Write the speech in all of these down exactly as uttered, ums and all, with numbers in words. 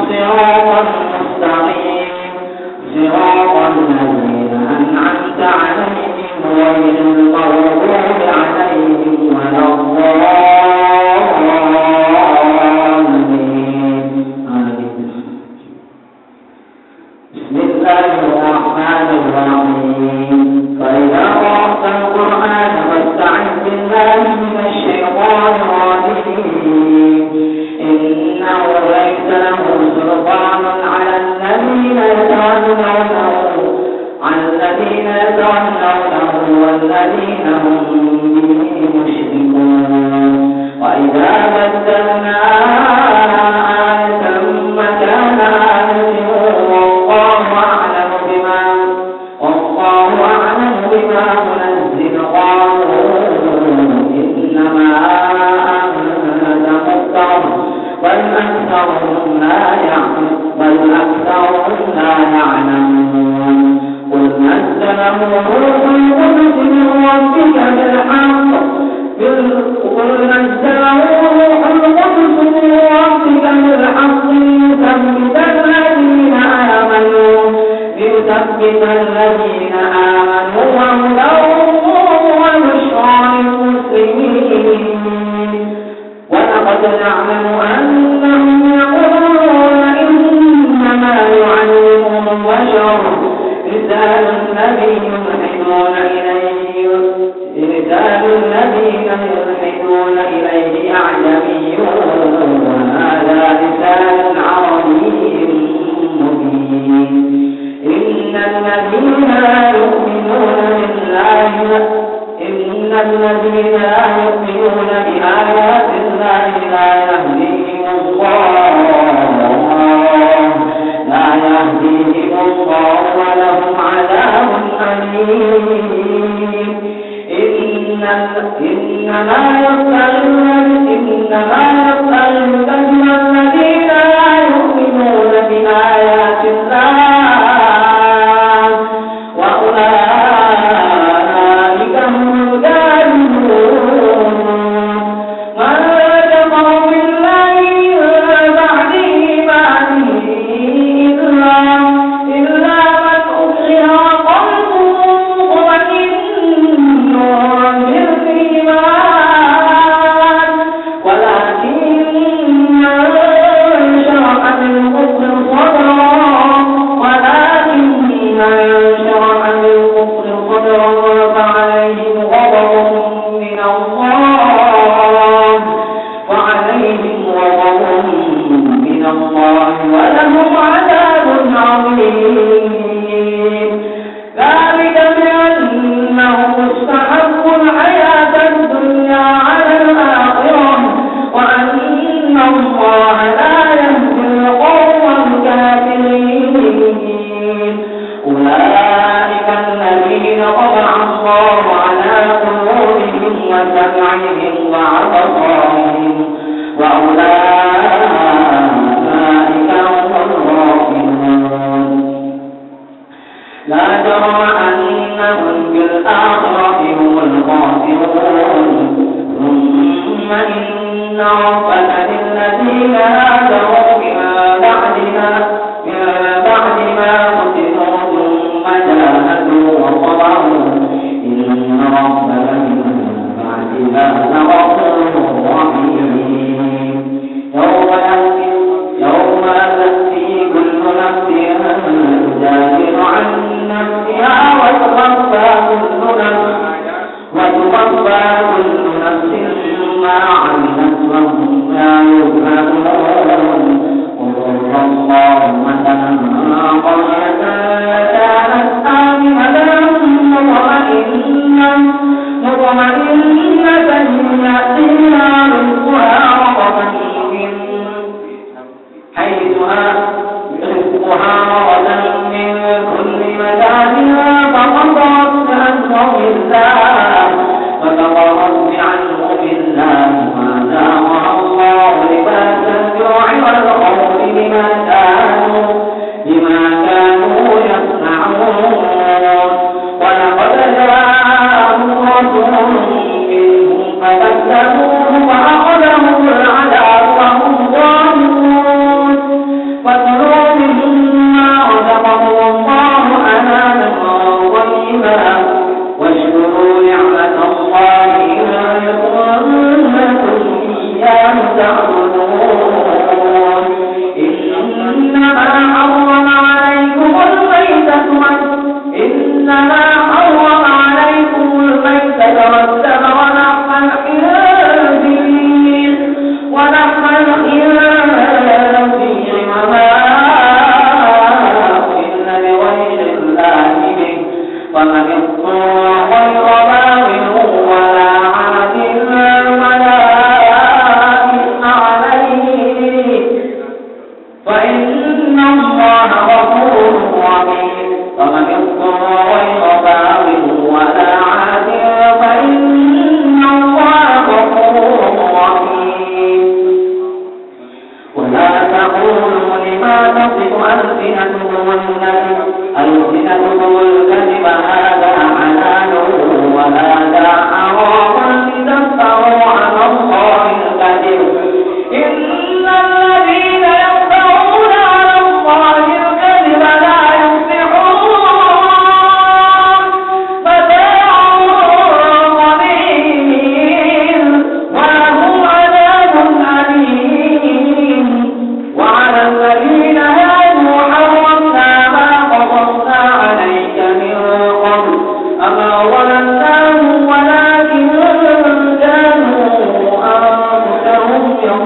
صراطا مستقيم صراط الذين أنعمت عليهم غير المغضوب عليهم ولا الضالين. بسم الله الرحمن الرحيم. فإذا قرأت القرآن فاستعذ بالله من الشيطان الرجيم. إنه ليس له سلطان على الذين يتولونه على الذين يتولونه والذين هم به مشركون. وإذا بدلنا آية مكان آية والله أعلم بما والله أعلم بما منزل قالوا إنما أنت مفتر بل أكثرهم لا يعلمون بل أكثرهم لا يعلمون. قل نزله روح القدس من ربك بالحق قل نزله روح القدس من ربك بالحق ليثبت الذين آمنوا ليثبت الذين آمنوا وهدى وبشرى للمسلمين. ولقد نعلم أنهم يقولون إنما يعلمهم بشر لسان الذي يلحدون إليه لسان الذين يلحدون إليه أعجمي وهذا لسان عربي مبين. إن الذين لا يؤمنون بالله إن الذين لا يؤمنون بآيات الله لا يهديهم الله لا يهديهم الله ولهم عذاب أليم. إنما يفتر الكذب الذين لا يؤمنون بآيات الله وأولئك هم الكاذبون. من كفر بالله بعد إيمانه إلا إلا من أكره وقلبه مطمئن بالإيمان ولكن من شرح بالكفر صدرا ولكن من شرح بالكفر صدرا فعليهم غضب من الله فعليهم غضب من الله ولهم عذاب عظيم. ذلك بأنهم استحبوا الحياة الدنيا على الآخرة وأن الله لا يهدي القوم الكافرين. أولئك الذين طبع الله على قلوبهم وسمعهم وأبصارهم وأولئك هم الغافلون. لا جرم أنهم بالآخرة هم الغافلون. ثم إن ربك للذين هاجروا من بعد ما من بعد ما فتنوا ثم جاهدوا وصبروا إن ربك من بعدها لغفور رحيم. يوم تأتي كل نفس تجادل عن نفسها وتوفى كل نفس وتوفى كل نفس ما عملت وهم لا يظلمون. وضرب الله مثلا قرية كانت آمنة مطمئنة مطمئنة يأتيها رزقها رغدا من حيثها رزقها رغدا من كل مكان فقطعت بعنهم الله فكفرت بعنهم الله فأذاقها الله لباس الجوع والخوف بما كانوا بما كانوا يصنعون. ولقد جاءهم رسول منهم فكذبوه فأخذهم العذاب وهم ظالمون. إن الله غفور رحيم ومن اضطر غير باغ ولا عاد فإن الله غفور رحيم ولا تقولوا لما تصف ألسنتكم الكذب ألسنتكم الكذب هذا حلال وهذا حرام لتفتروا على الله الكذب إن الذين يفترون على الله الكذب لا يفلحون متاع قليل ولهم عذاب أليم وعلى الذين هادوا حرمنا ما قصصنا عليك من قبل أما ظلمناهم ولكن كانوا أنفسهم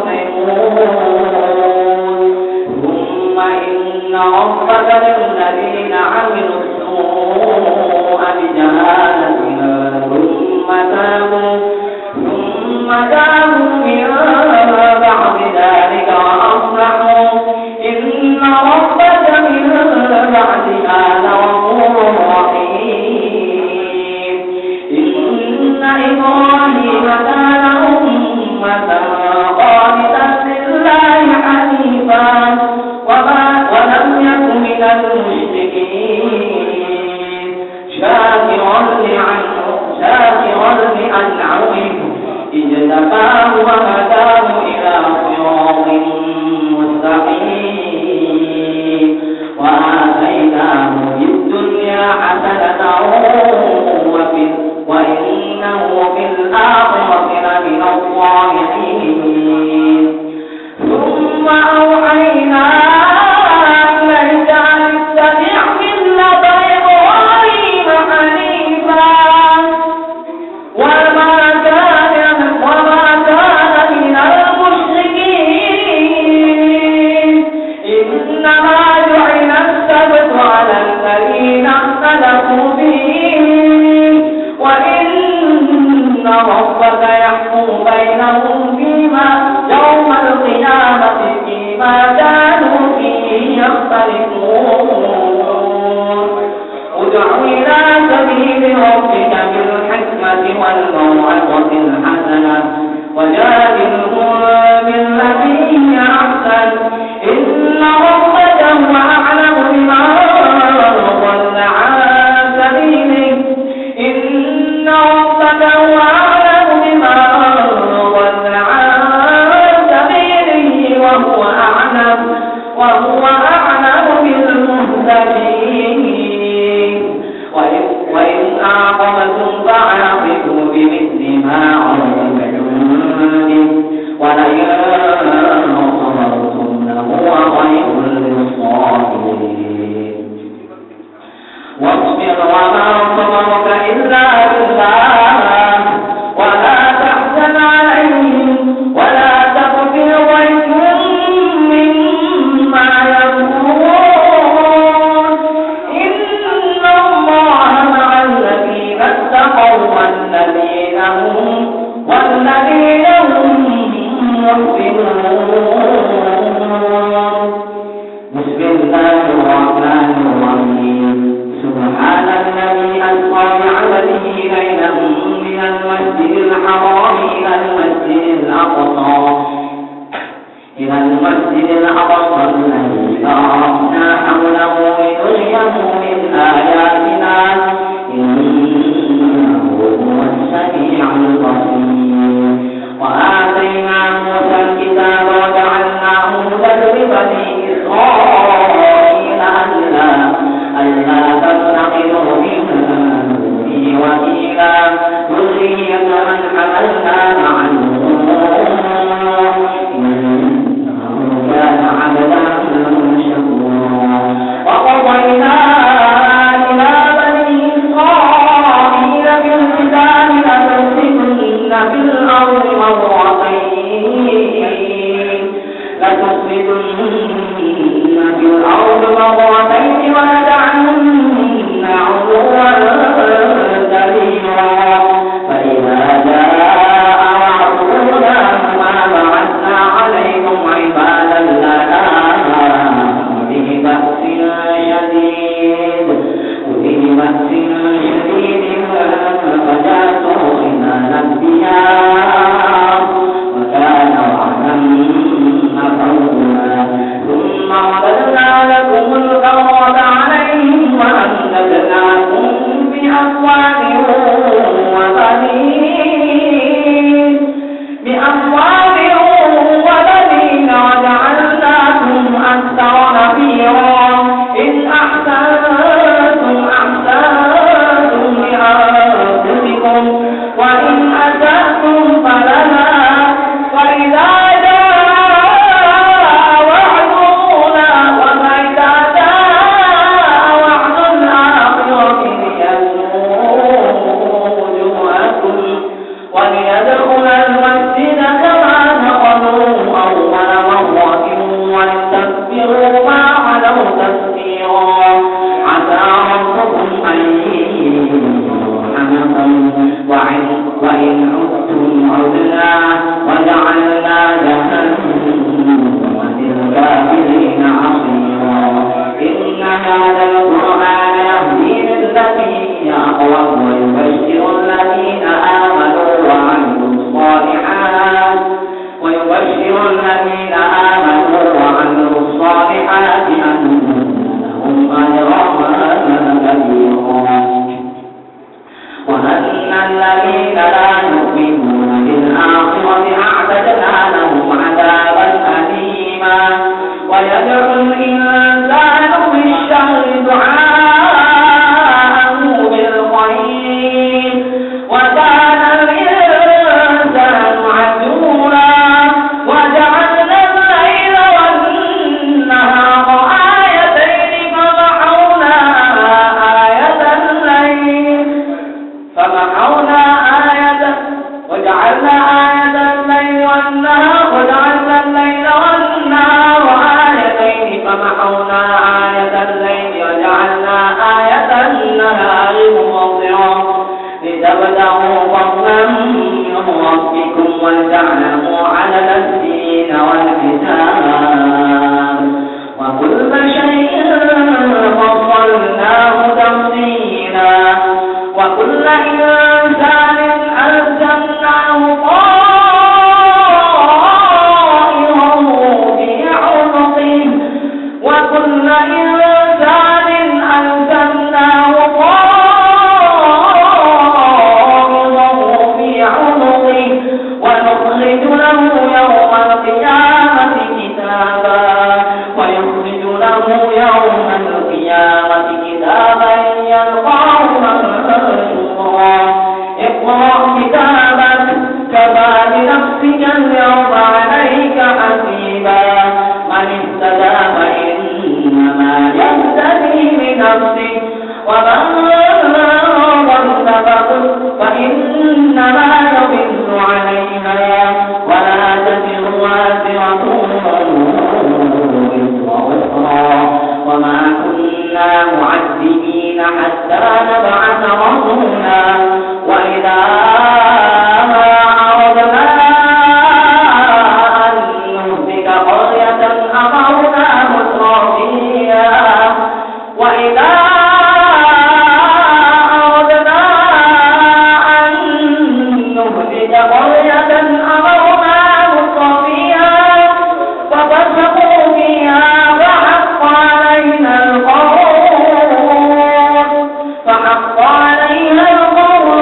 يظلمون ثم إن ربك للذين عملوا السوء بجهالة ثم تابوا ثم تابوا من بعد ذلك وأصلحوا إن ربك من بعدها لغفور رحيم إن إبراهيم كان أمة قانتا لله حنيفا وما ولم يكن من المشركين شاكرا لعنه شاكرا لأنعمه اجتباه وهداه إلى صراط مستقيم وآتيناه في الدنيا حسنة وفي وإنه في الآخرة لمن الصالحين ثم أوحينا إليك أن اتبع ملة إبراهيم حنيفا وما كان وما كان من المشركين إنما جعل السبت على الذين اختلفوا فيه وإن ربك يحكم بينهم فيما يوم القيامة فيما كانوا فيه يختلفون ادع إلى سبيل ربك بالحكمة والموعظة الحسنة وجادلهم بالتي هي أحسن إن ربك هو أعلم بمن ضل عن سبيله إن ربك هو أعلم بمن ضل عن سبيله وهو أعلم وهو أعلم بالمهتدين وإن أعقبتم فعاقبوا بمثل ما عوقبتم به ولئن صبرتم لهو خير للصابرين واصبر وما صبرك إلا بالله ولا تحزن عليهم ولا تك في ضيق مما يمكرون إن الله مع الذين اتقوا والذين هم والذين هم محسنون بسم الله الرحمن الرحيم سبحان الذي أسرى بعبده ليلا من المسجد الحرام إلى المسجد الأقصى إلى المسجد الأقصى الذي باركنا حوله لنريه من آياتنا إنه هو السميع البصير وآتينا موسى الكتاب وجعلناه هدى لبني إسرائيل ألا ألا تتخذوا من دوني وكيلا ذرية من حملنا مع نوح إنه كان عبدا خيرا عسى ربكم أن يرحمكم وإن عدتم عدنا وجعلنا جهنم للكافرين حصيرا إن هذا القرآن يهدي للتي هي أقوم ويبشر الذين آمنوا وعملوا الصالحات ويبشر الذين آمنوا وعملوا الصالحات أن لهم أجرا كبيرا وأن الذين لا يؤمنون بالآخرة أعتدنا لهم عذابا أليما ويدعو الإنسان بالشر دعاءه بالخير وكان الإنسان عجولا وجعلنا الليل والنهار آيتين فمحونا آية الليل فمحونا آية وجعلنا آية الليل والنهار وجعلنا الليل والنهار آيتين فمحونا آية الليل وجعلنا آية النهار مبصرا لتبتغوا فضلا من ربكم ولتعلموا عدد السنين والحساب وكل شيء فصلناه تفصيلا وكل إنسان ألزمناه طائره في عنقه وكل إنسان ألزمناه طائره في عنقه ونخرج له يوم القيامة كتابا ويخرج له يوم القيامة كتابا يلقاه منشورا اقرأ كتابك كفى بنفسك اليوم عليك حسيبا من اهتدى فإنما يهتدي لنفسه ومن ضل فإنما يضل عليها ولا تزر وازرة وزر أخرى وما كنا معذبين حتى نبعث رسولا وإذا أردنا أن نهلك قرية أمرنا مترفيها وإذا أردنا أن نهلك قرية أمرنا مترفيها ففسقوا فيها وحق علينا القول فحق عليها القول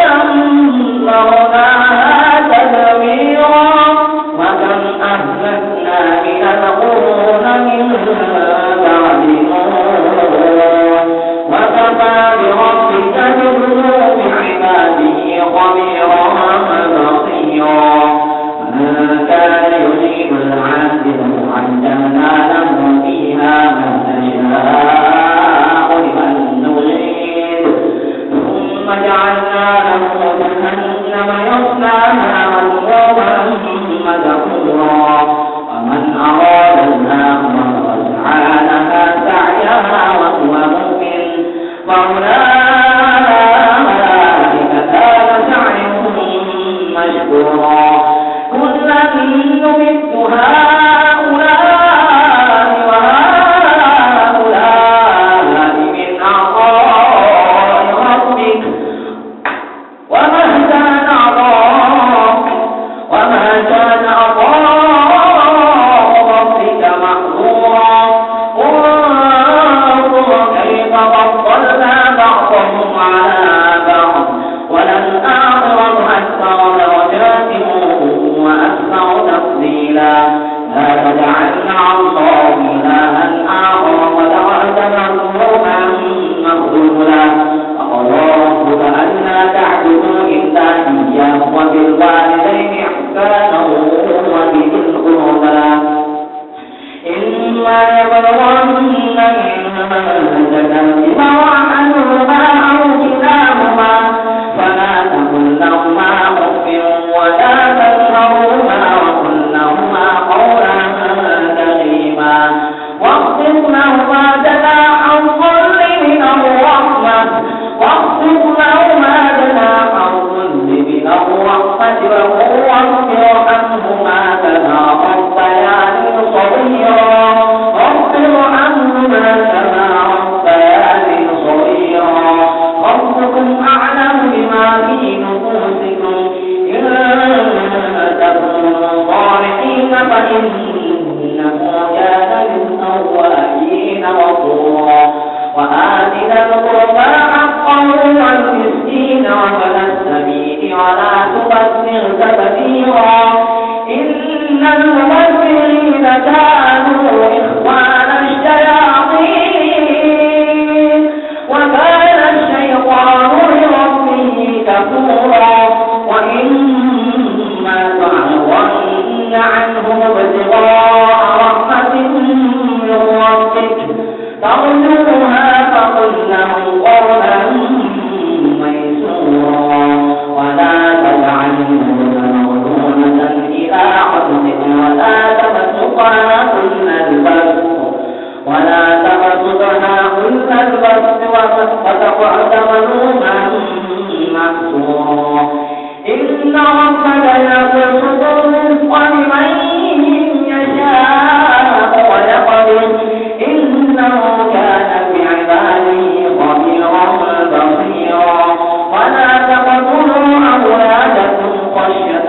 فدمرناها تدميرا وكم أهلكنا من القرون من بعد نوح وكفى بربك بذنوب عباده خبيرا بصيرا من كان يريد العاجلة عجلنا له فيها ما نشاء لمن نريد ثم جعلنا له جهنم يصلاها مذموما مدحورا ومن أراد الآخرة وسعى لها سعيها وهو مؤمن فأولئك كان سعيهم مشكورا كلا نمد هؤلاء وهؤلاء من عطاء ربك وما كان عطاء وما كان عطاء ربك محظورا انظر كيف فضلنا بعضهم على بعض وللآخرة أكثر درجات وأكثر تفضيلا لا تجعل مع الله إلها آخر وجعلت مظلوما مخذولا وقضى ربك ألا تعبدوا إلا إياه وبالوالدين إحسانا وبذي القربى إما يبلغن عندك الكبر أحدهما أو كلاهما فلا تقل لهما أف ولا تنهرهما وقل لهما قولا كريما واخفض لهما جناح رحمة واخفض لهما جناح الذل من الرحمة وقل رب ارحمهما كما ربياني صغيرا رب ارحمهما كما ربياني صغيرا ربكم أعلم بما في نفوسكم إن تكونوا صالحين فإنه كان للأوابين غفورا وآت ذا القربى حقه والمسكين وابن السبيل ولا تبذر تبذيرا إن المبذرين كانوا إخوان الشياطين وكان الشيطان لربه كفورا وإما تعرضن عنهم ابتغاء رحمة من ربك ترجوها فقل لهم قولا ميسورا ولا تجعلهم مغلولة إلى عنقك ولا تبسطها كل البسط ولا تبسطها كل البسط وتقعد ملوما محسورا إن ربك يبسط الرزق لمن يشاء ويقدر إنه كان بعباده خبيرا بصيرا ولا تقتلوا أولادكم خشية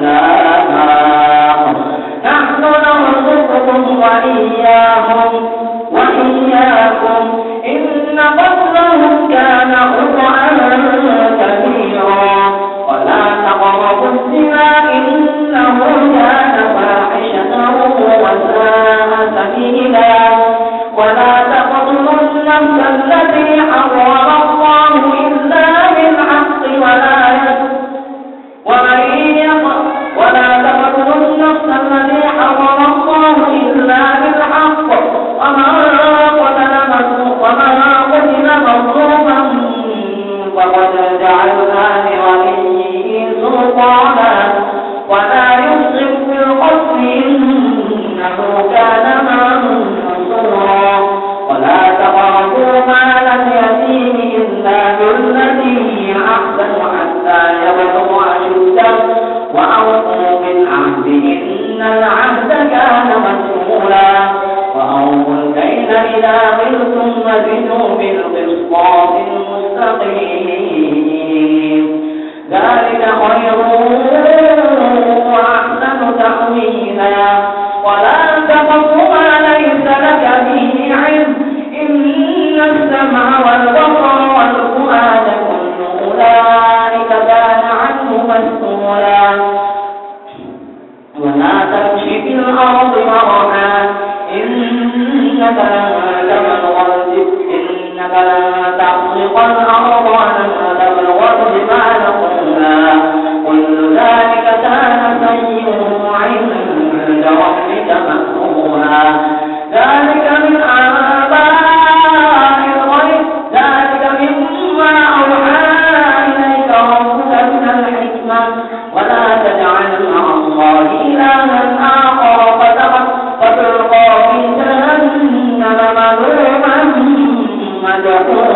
إملاق نحن نرزقكم وإياهم وإياكم إن قتلهم كان خطأ كبيرا ولا تقربوا الزنا إنه كان فاحشة وساء سبيلا ولا تقتلوا النفس التي حرم الله إلا بالحق ولا ومن ولا تقتلوا النفس التي حرم الله إلا بالحق ومن قتل ومن قتل مظلوما فقد جعلنا لوليه سلطانا ولا يسرف في القتل إنه كان منصورا ولا تقربوا مال اليتيم إلا بالتي هي أحسن حتى يبلغ أشده وأوفوا بالعهد إن العهد كان مسؤولا وأوفوا الكيل إذا قلتم وزنوا بالقسطاس المستقيم ذلك خير وأحسن تأويلا ولا تقف ما ليس لك به علم إن السمع والبصر والفؤاد كل أولئك كان عنه مسؤولا ولا تمشي في الأرض مرحا إنك لن تبلغ إنك لن تخلق الأرض ولن تبلغ الجبال طولا كل ذلك كان سيئه عند ربك مكروها ذلك من أنباء الغيب ذلك مما أوحى إليك ربك من الحكمة ولا تجعل مع الله إلها آخر فتلقى في جهنم مذموما مدحورا